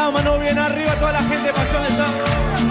La mano bien arriba, toda la gente de Pasión de Sábado.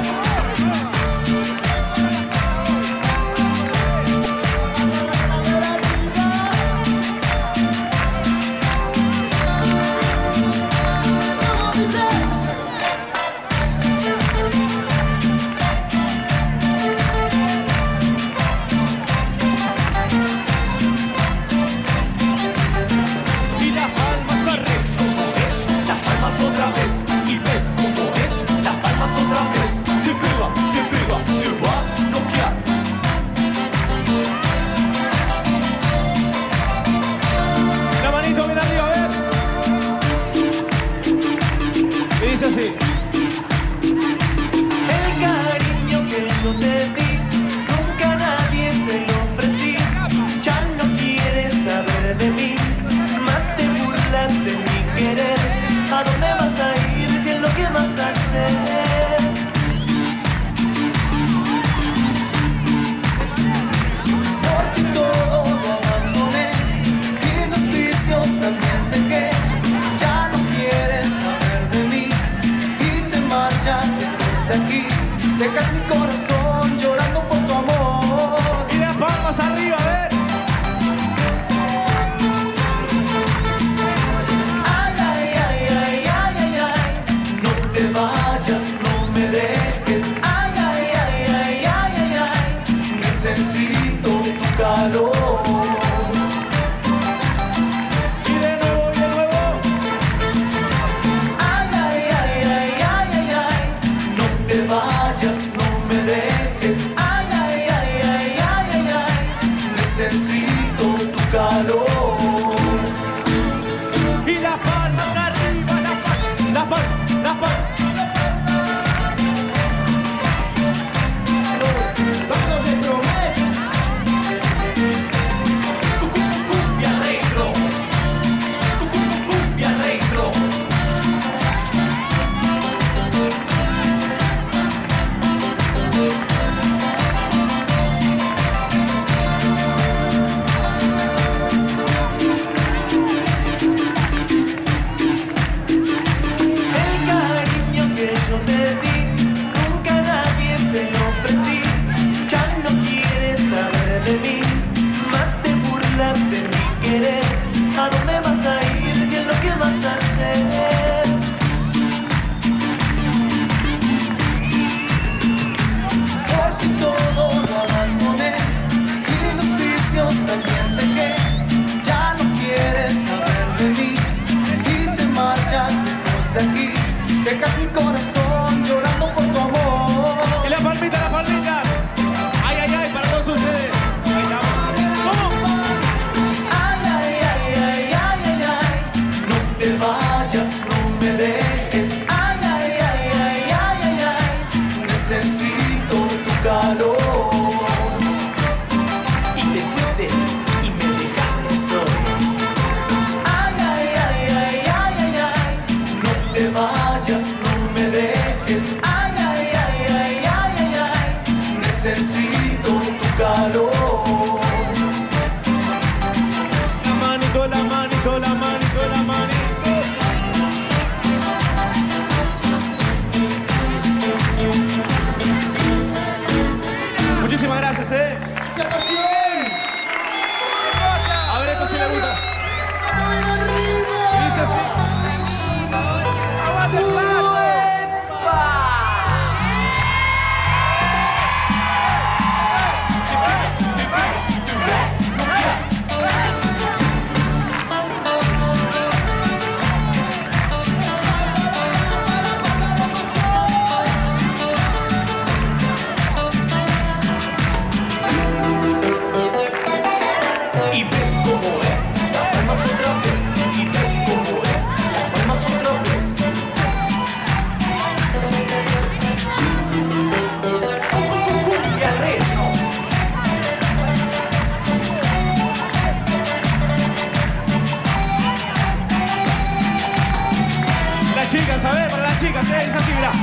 chicas, a ver, para las chicas, es así, mirá.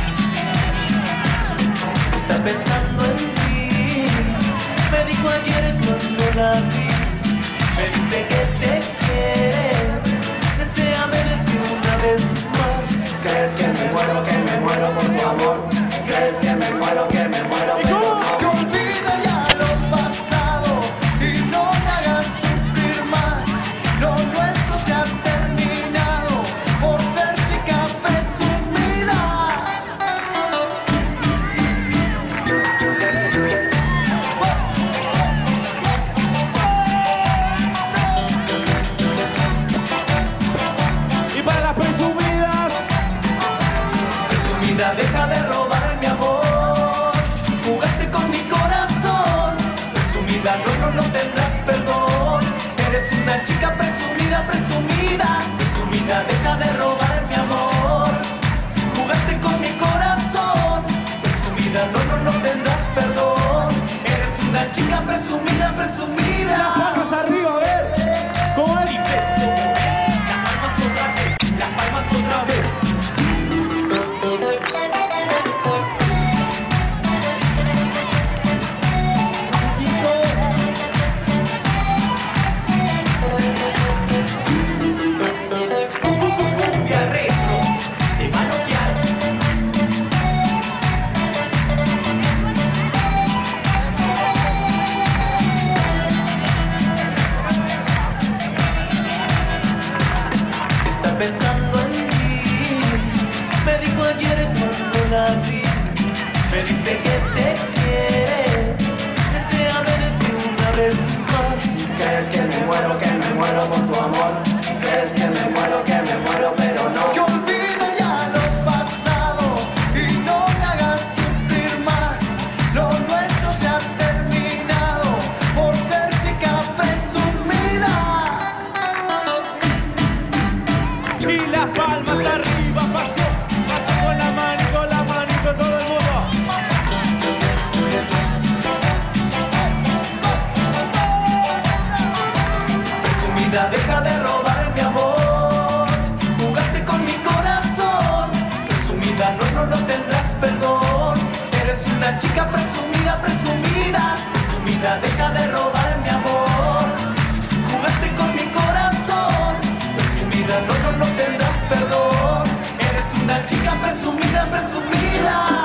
Está pensando en ti, me dijo ayer cuando la vi. Me dice que te quiere, desea verte una vez más. ¿Crees que muero, que me muero, pero no. Que olvide ya lo pasado y no me hagas sufrir más. Lo nuestro se ha terminado por ser chica presumida. Y para las presumidas. Presumida, deja de robar mi amor. Jugaste con mi corazón. Presumida, no tendrás perdón. Eres una chica presumida, presumida. Presumida, deja de robar mi amor. Jugaste con mi corazón. Presumida, no tendrás perdón. Eres una chica presumida, presumida. Las palmas arriba, a ver. ¿Cómo es? Y ves cómo es. Las palmas otra vez. Las palmas otra vez. Cumbia retro de Manoquial. Está pensando en ti. Me dijo ayer cuando la vi. Me dice que te quiere. Desea verte una vez más. ¿Crees que me muero por tu amor? ¿Crees que me muero, pero no? Que olvide ya lo pasado y no me hagas sufrir más. Lo nuestro se ha terminado por ser chica presumida. Y las palmas arriba, paso, paso con la manito, todo el mundo. Presumida, deja de robar mi amor. Jugaste con mi corazón. Presumida, no tendrás perdón. Eres una chica presumida, presumida. Presumida, deja de robar mi amor. Jugaste con mi corazón. Presumida, no tendrás perdón. Eres una chica presumida, presumida.